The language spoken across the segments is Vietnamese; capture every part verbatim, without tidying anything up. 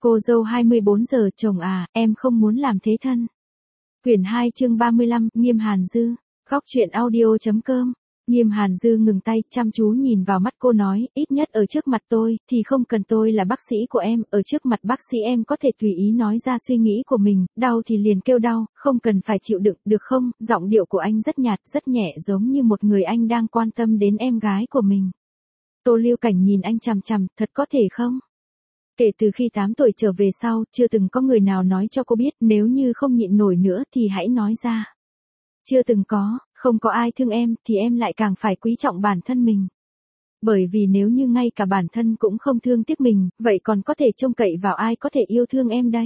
Cô dâu hai mươi bốn giờ, chồng à, em không muốn làm thế thân. Quyển hai chương ba mươi lăm, Nghiêm Hàn Dư. Góc truyện audio.com. Nghiêm Hàn Dư ngừng tay, chăm chú nhìn vào mắt cô nói, ít nhất ở trước mặt tôi, thì không cần tôi là bác sĩ của em, ở trước mặt bác sĩ em có thể tùy ý nói ra suy nghĩ của mình, đau thì liền kêu đau, không cần phải chịu đựng, được không? Giọng điệu của anh rất nhạt, rất nhẹ, giống như một người anh đang quan tâm đến em gái của mình. Tô Lưu Cảnh nhìn anh chằm chằm, thật có thể không? Kể từ khi tám tuổi trở về sau, chưa từng có người nào nói cho cô biết, nếu như không nhịn nổi nữa thì hãy nói ra. Chưa từng có, không có ai thương em, thì em lại càng phải quý trọng bản thân mình. Bởi vì nếu như ngay cả bản thân cũng không thương tiếc mình, vậy còn có thể trông cậy vào ai có thể yêu thương em đây?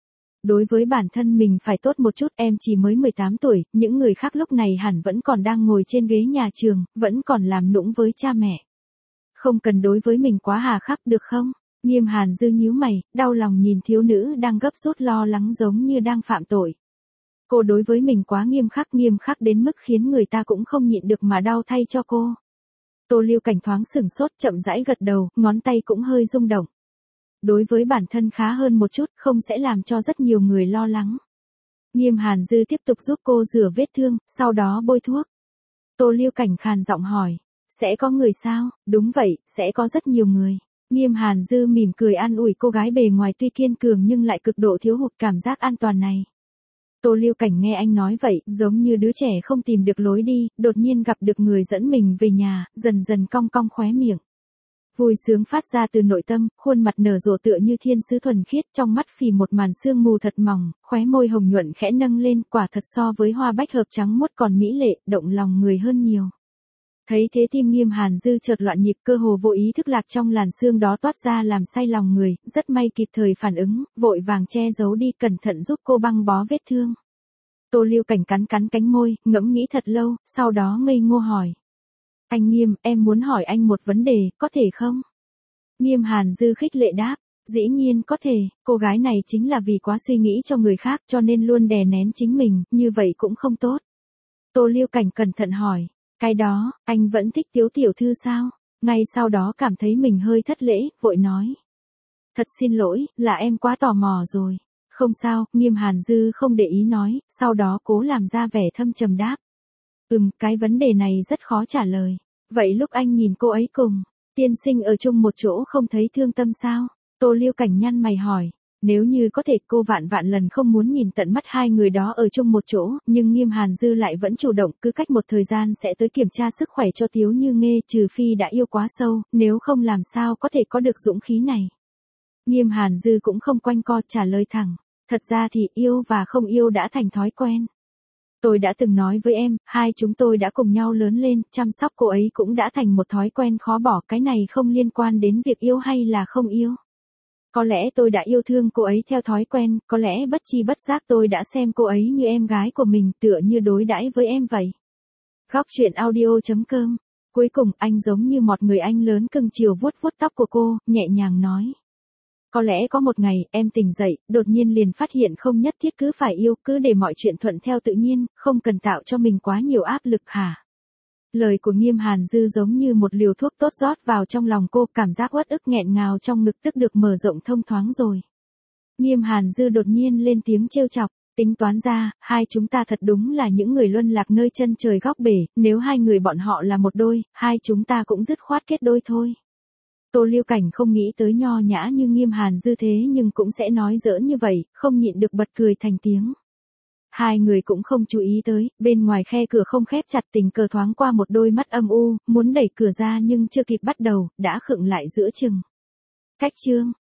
Đối với bản thân mình phải tốt một chút, em chỉ mới mười tám tuổi, những người khác lúc này hẳn vẫn còn đang ngồi trên ghế nhà trường, vẫn còn làm nũng với cha mẹ. Không cần đối với mình quá hà khắc được không? Nghiêm Hàn Dư nhíu mày, đau lòng nhìn thiếu nữ đang gấp rút lo lắng giống như đang phạm tội. Cô đối với mình quá nghiêm khắc, nghiêm khắc đến mức khiến người ta cũng không nhịn được mà đau thay cho cô. Tô Lưu Cảnh thoáng sửng sốt, chậm rãi gật đầu, ngón tay cũng hơi rung động. Đối với bản thân khá hơn một chút, không sẽ làm cho rất nhiều người lo lắng. Nghiêm Hàn Dư tiếp tục giúp cô rửa vết thương, sau đó bôi thuốc. Tô Lưu Cảnh khàn giọng hỏi, sẽ có người sao? Đúng vậy, sẽ có rất nhiều người. Nghiêm Hàn Dư mỉm cười an ủi cô gái bề ngoài tuy kiên cường nhưng lại cực độ thiếu hụt cảm giác an toàn này. Tô Lưu Cảnh nghe anh nói vậy, giống như đứa trẻ không tìm được lối đi, đột nhiên gặp được người dẫn mình về nhà, dần dần cong cong khóe miệng. Vui sướng phát ra từ nội tâm, khuôn mặt nở rộ tựa như thiên sứ thuần khiết, trong mắt phì một màn sương mù thật mỏng, khóe môi hồng nhuận khẽ nâng lên, quả thật so với hoa bách hợp trắng muốt còn mỹ lệ, động lòng người hơn nhiều. Thấy thế tim Nghiêm Hàn Dư chợt loạn nhịp, cơ hồ vô ý thức lạc trong làn sương đó toát ra làm say lòng người, rất may kịp thời phản ứng, vội vàng che giấu đi, cẩn thận giúp cô băng bó vết thương. Tô Lưu Cảnh cắn cắn cánh môi, ngẫm nghĩ thật lâu, sau đó ngây ngô hỏi. Anh Nghiêm, em muốn hỏi anh một vấn đề, có thể không? Nghiêm Hàn Dư khích lệ đáp, dĩ nhiên có thể, cô gái này chính là vì quá suy nghĩ cho người khác cho nên luôn đè nén chính mình, như vậy cũng không tốt. Tô Lưu Cảnh cẩn thận hỏi. Cái đó, anh vẫn thích Tiếu tiểu thư sao? Ngay sau đó cảm thấy mình hơi thất lễ, vội nói. Thật xin lỗi, là em quá tò mò rồi. Không sao, Nghiêm Hàn Dư không để ý nói, sau đó cố làm ra vẻ thâm trầm đáp. Ừm, cái vấn đề này rất khó trả lời. Vậy lúc anh nhìn cô ấy cùng, tiên sinh ở chung một chỗ không thấy thương tâm sao? Tô Lưu Cảnh nhăn mày hỏi. Nếu như có thể cô vạn vạn lần không muốn nhìn tận mắt hai người đó ở chung một chỗ, nhưng Nghiêm Hàn Dư lại vẫn chủ động, cứ cách một thời gian sẽ tới kiểm tra sức khỏe cho Tiếu Như Nghê, trừ phi đã yêu quá sâu, nếu không làm sao có thể có được dũng khí này. Nghiêm Hàn Dư cũng không quanh co, trả lời thẳng, thật ra thì yêu và không yêu đã thành thói quen. Tôi đã từng nói với em, hai chúng tôi đã cùng nhau lớn lên, chăm sóc cô ấy cũng đã thành một thói quen khó bỏ, cái này không liên quan đến việc yêu hay là không yêu. Có lẽ tôi đã yêu thương cô ấy theo thói quen, có lẽ bất chi bất giác tôi đã xem cô ấy như em gái của mình, tựa như đối đãi với em vậy. Góc truyện audio.com. Cuối cùng anh giống như một người anh lớn cưng chiều vuốt vuốt tóc của cô, nhẹ nhàng nói. Có lẽ có một ngày, em tỉnh dậy, đột nhiên liền phát hiện không nhất thiết cứ phải yêu, cứ để mọi chuyện thuận theo tự nhiên, không cần tạo cho mình quá nhiều áp lực hả? Lời của Nghiêm Hàn Dư giống như một liều thuốc tốt rót vào trong lòng cô, cảm giác uất ức nghẹn ngào trong ngực tức được mở rộng thông thoáng rồi. Nghiêm Hàn Dư đột nhiên lên tiếng trêu chọc, tính toán ra, hai chúng ta thật đúng là những người luân lạc nơi chân trời góc bể, nếu hai người bọn họ là một đôi, hai chúng ta cũng dứt khoát kết đôi thôi. Tô Lưu Cảnh không nghĩ tới nho nhã như Nghiêm Hàn Dư thế nhưng cũng sẽ nói giỡn như vậy, không nhịn được bật cười thành tiếng. Hai người cũng không chú ý tới, bên ngoài khe cửa không khép chặt, tình cờ thoáng qua một đôi mắt âm u, muốn đẩy cửa ra nhưng chưa kịp bắt đầu, đã khựng lại giữa chừng. Cách chương.